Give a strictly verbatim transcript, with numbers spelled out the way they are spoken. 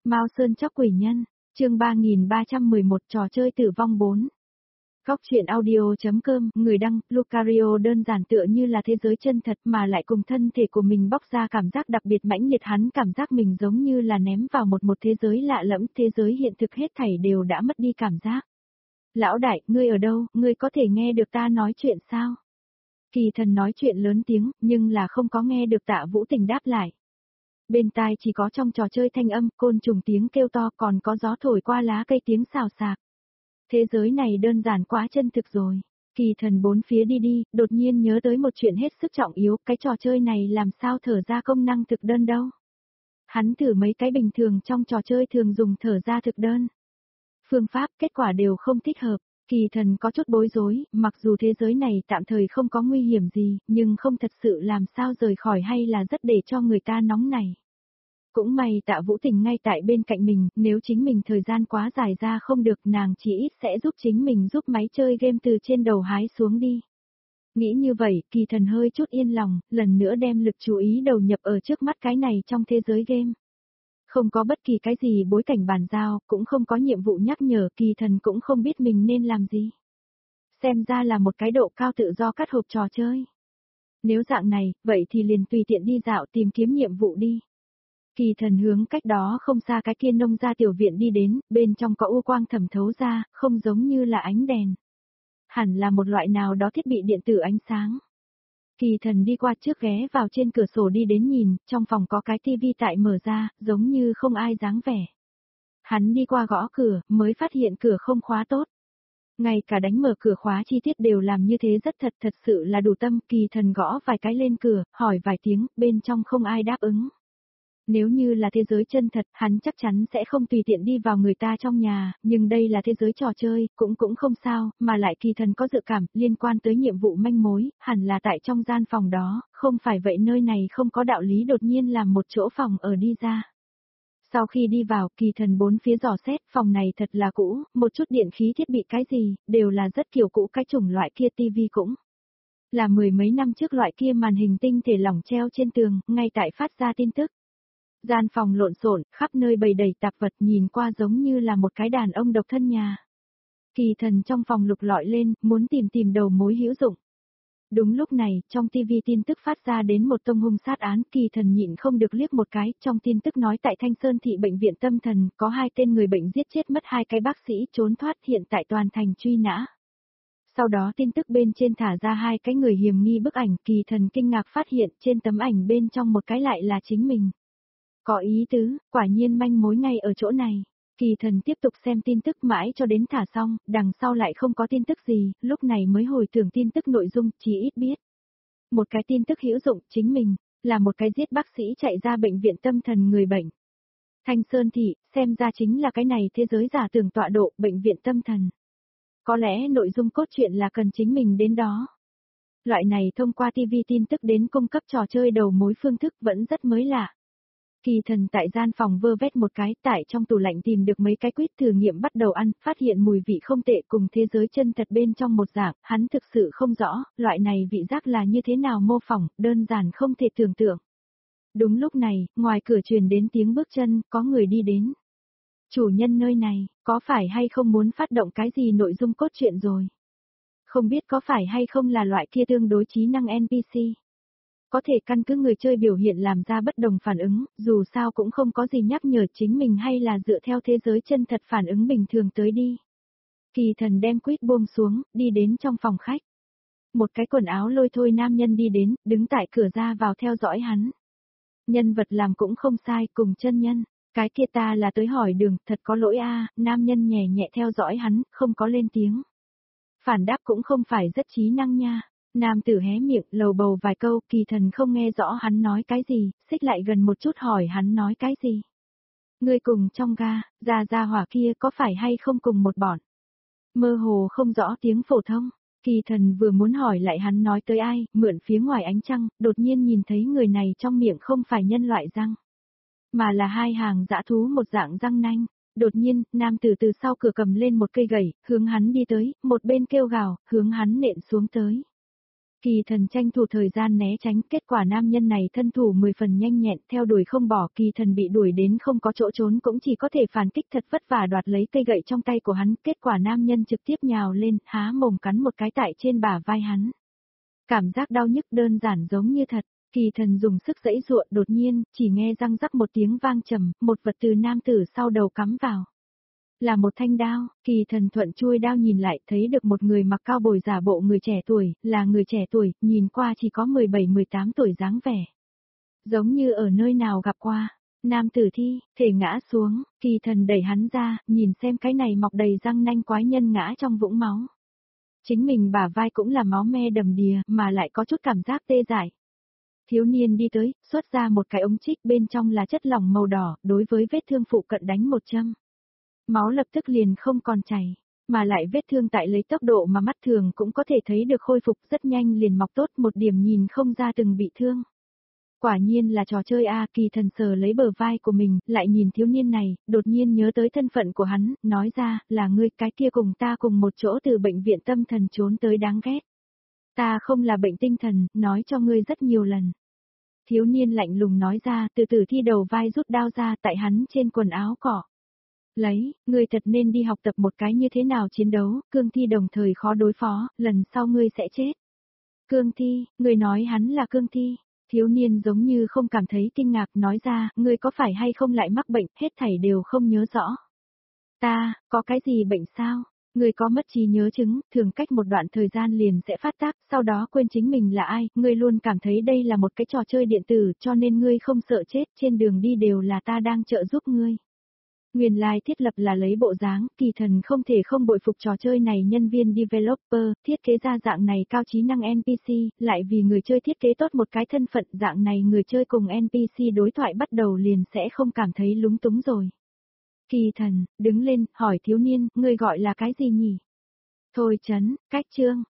Mao Sơn Chóc Quỷ Nhân, chương ba nghìn ba trăm mười một trò chơi tử vong bốn. Góc truyện audio.com, người đăng, Lucario đơn giản tựa như là thế giới chân thật mà lại cùng thân thể của mình bóc ra cảm giác đặc biệt mãnh liệt, hắn cảm giác mình giống như là ném vào một một thế giới lạ lẫm, thế giới hiện thực hết thảy đều đã mất đi cảm giác. Lão đại, ngươi ở đâu, ngươi có thể nghe được ta nói chuyện sao? Kỳ Thần nói chuyện lớn tiếng, nhưng là không có nghe được Tạ Vũ Tình đáp lại. Bên tai chỉ có trong trò chơi thanh âm, côn trùng tiếng kêu to, còn có gió thổi qua lá cây tiếng xào xạc. Thế giới này đơn giản quá chân thực rồi. Kỳ Thần bốn phía đi đi, đột nhiên nhớ tới một chuyện hết sức trọng yếu, cái trò chơi này làm sao thở ra công năng thực đơn đâu. Hắn thử mấy cái bình thường trong trò chơi thường dùng thở ra thực đơn. Phương pháp, kết quả đều không thích hợp. Kỳ Thần có chút bối rối, mặc dù thế giới này tạm thời không có nguy hiểm gì, nhưng không thật sự làm sao rời khỏi hay là rất để cho người ta nóng này. Cũng may Tạ Vũ Tình ngay tại bên cạnh mình, nếu chính mình thời gian quá dài ra không được, nàng chỉ ít sẽ giúp chính mình giúp máy chơi game từ trên đầu hái xuống đi. Nghĩ như vậy, Kỳ Thần hơi chút yên lòng, lần nữa đem lực chú ý đầu nhập ở trước mắt cái này trong thế giới game. Không có bất kỳ cái gì bối cảnh bàn giao, cũng không có nhiệm vụ nhắc nhở, Kỳ Thần cũng không biết mình nên làm gì. Xem ra là một cái độ cao tự do cắt hộp trò chơi. Nếu dạng này, vậy thì liền tùy tiện đi dạo tìm kiếm nhiệm vụ đi. Kỳ Thần hướng cách đó không xa cái kia nông gia tiểu viện đi đến, bên trong có u quang thẩm thấu ra, không giống như là ánh đèn. Hẳn là một loại nào đó thiết bị điện tử ánh sáng. Kỳ Thần đi qua trước ghé vào trên cửa sổ đi đến nhìn, trong phòng có cái tivi tại mở ra, giống như không ai dáng vẻ. Hắn đi qua gõ cửa, mới phát hiện cửa không khóa tốt. Ngay cả đánh mở cửa khóa chi tiết đều làm như thế rất thật, thật sự là đủ tâm. Kỳ Thần gõ vài cái lên cửa, hỏi vài tiếng, bên trong không ai đáp ứng. Nếu như là thế giới chân thật, hắn chắc chắn sẽ không tùy tiện đi vào người ta trong nhà, nhưng đây là thế giới trò chơi, cũng cũng không sao, mà lại Kỳ Thần có dự cảm, liên quan tới nhiệm vụ manh mối, hẳn là tại trong gian phòng đó, không phải vậy nơi này không có đạo lý đột nhiên làm một chỗ phòng ở đi ra. Sau khi đi vào, Kỳ Thần bốn phía dò xét, phòng này thật là cũ, một chút điện khí thiết bị cái gì, đều là rất kiểu cũ, cái chủng loại kia tivi cũng là mười mấy năm trước loại kia màn hình tinh thể lỏng treo trên tường, ngay tại phát ra tin tức. Gian phòng lộn xộn, khắp nơi bày đầy tạp vật, nhìn qua giống như là một cái đàn ông độc thân nhà. Kỳ Thần trong phòng lục lọi lên, muốn tìm tìm đầu mối hữu dụng. Đúng lúc này, trong tivi tin tức phát ra đến một tông hung sát án, Kỳ Thần nhịn không được liếc một cái, trong tin tức nói tại Thanh Sơn thị bệnh viện tâm thần, có hai tên người bệnh giết chết mất hai cái bác sĩ trốn thoát, hiện tại toàn thành truy nã. Sau đó tin tức bên trên thả ra hai cái người hiểm nghi bức ảnh, Kỳ Thần kinh ngạc phát hiện trên tấm ảnh bên trong một cái lại là chính mình. Có ý tứ, quả nhiên manh mối ngay ở chỗ này. Kỳ Thần tiếp tục xem tin tức mãi cho đến thả xong, đằng sau lại không có tin tức gì, lúc này mới hồi tưởng tin tức nội dung, chỉ ít biết. Một cái tin tức hữu dụng, chính mình, là một cái giết bác sĩ chạy ra bệnh viện tâm thần người bệnh. Thanh Sơn thị, xem ra chính là cái này thế giới giả tưởng tọa độ, bệnh viện tâm thần. Có lẽ nội dung cốt truyện là cần chính mình đến đó. Loại này thông qua tivi tin tức đến cung cấp trò chơi đầu mối phương thức vẫn rất mới lạ. Kỳ Thần tại gian phòng vơ vét một cái, tại trong tủ lạnh tìm được mấy cái quýt thử nghiệm bắt đầu ăn, phát hiện mùi vị không tệ, cùng thế giới chân thật bên trong một dạng, hắn thực sự không rõ, loại này vị giác là như thế nào mô phỏng, đơn giản không thể tưởng tượng. Đúng lúc này, ngoài cửa truyền đến tiếng bước chân, có người đi đến. Chủ nhân nơi này, có phải hay không muốn phát động cái gì nội dung cốt truyện rồi? Không biết có phải hay không là loại kia tương đối trí năng en pê xê? Có thể căn cứ người chơi biểu hiện làm ra bất đồng phản ứng, dù sao cũng không có gì nhắc nhở chính mình hay là dựa theo thế giới chân thật phản ứng bình thường tới đi. Kỳ Thần đem quýt buông xuống, đi đến trong phòng khách. Một cái quần áo lôi thôi nam nhân đi đến, đứng tại cửa ra vào theo dõi hắn. Nhân vật làm cũng không sai, cùng chân nhân. Cái kia ta là tới hỏi đường, thật có lỗi a. Nam nhân nhẹ nhẹ theo dõi hắn, không có lên tiếng. Phản đáp cũng không phải rất trí năng nha. Nam tử hé miệng, lầu bầu vài câu, Kỳ Thần không nghe rõ hắn nói cái gì, xích lại gần một chút hỏi hắn nói cái gì. Ngươi cùng trong ga, ra ra hỏa kia có phải hay không cùng một bọn? Mơ hồ không rõ tiếng phổ thông, Kỳ Thần vừa muốn hỏi lại hắn nói tới ai, mượn phía ngoài ánh trăng, đột nhiên nhìn thấy người này trong miệng không phải nhân loại răng, mà là hai hàng dã thú một dạng răng nanh. Đột nhiên, nam tử từ sau cửa cầm lên một cây gậy, hướng hắn đi tới, một bên kêu gào, hướng hắn nện xuống tới. Kỳ thần tranh thủ thời gian né tránh, kết quả nam nhân này thân thủ mười phần nhanh nhẹn, theo đuổi không bỏ, kỳ thần bị đuổi đến không có chỗ trốn cũng chỉ có thể phản kích thật vất vả đoạt lấy cây gậy trong tay của hắn, kết quả nam nhân trực tiếp nhào lên, há mồm cắn một cái tại trên bả vai hắn. Cảm giác đau nhức đơn giản giống như thật, kỳ thần dùng sức giãy giụa, đột nhiên, chỉ nghe răng rắc một tiếng vang trầm, một vật từ nam tử sau đầu cắm vào. Là một thanh đao, kỳ thần thuận chui đao nhìn lại thấy được một người mặc cao bồi giả bộ người trẻ tuổi, là người trẻ tuổi, nhìn qua chỉ có mười bảy mười tám tuổi dáng vẻ. Giống như ở nơi nào gặp qua, nam tử thi, thể ngã xuống, kỳ thần đẩy hắn ra, nhìn xem cái này mọc đầy răng nanh quái nhân ngã trong vũng máu. Chính mình bả vai cũng là máu me đầm đìa, mà lại có chút cảm giác tê dại. Thiếu niên đi tới, xuất ra một cái ống trích bên trong là chất lỏng màu đỏ, đối với vết thương phụ cận đánh một châm. Máu lập tức liền không còn chảy, mà lại vết thương tại lấy tốc độ mà mắt thường cũng có thể thấy được khôi phục rất nhanh liền mọc tốt, một điểm nhìn không ra từng bị thương. Quả nhiên là trò chơi a, kỳ thần sờ lấy bờ vai của mình, lại nhìn thiếu niên này, đột nhiên nhớ tới thân phận của hắn, nói ra, là ngươi cái kia cùng ta cùng một chỗ từ bệnh viện tâm thần trốn tới đáng ghét. Ta không là bệnh tinh thần, nói cho ngươi rất nhiều lần. Thiếu niên lạnh lùng nói ra, từ từ thi đầu vai rút đao ra tại hắn trên quần áo cỏ. Lấy, ngươi thật nên đi học tập một cái như thế nào chiến đấu, cương thi đồng thời khó đối phó, lần sau ngươi sẽ chết. Cương thi, ngươi nói hắn là cương thi. Thiếu niên giống như không cảm thấy kinh ngạc nói ra, ngươi có phải hay không lại mắc bệnh, hết thảy đều không nhớ rõ. Ta, có cái gì bệnh sao? Ngươi có mất trí nhớ chứng, thường cách một đoạn thời gian liền sẽ phát tác, sau đó quên chính mình là ai, ngươi luôn cảm thấy đây là một cái trò chơi điện tử, cho nên ngươi không sợ chết, trên đường đi đều là ta đang trợ giúp ngươi. Nguyên lai thiết lập là lấy bộ dáng, kỳ thần không thể không bội phục trò chơi này nhân viên developer, thiết kế ra dạng này cao trí năng en pê xê, lại vì người chơi thiết kế tốt một cái thân phận dạng này người chơi cùng en pê xê đối thoại bắt đầu liền sẽ không cảm thấy lúng túng rồi. Kỳ thần, đứng lên, hỏi thiếu niên, ngươi gọi là cái gì nhỉ? Thôi chấn, cách chương,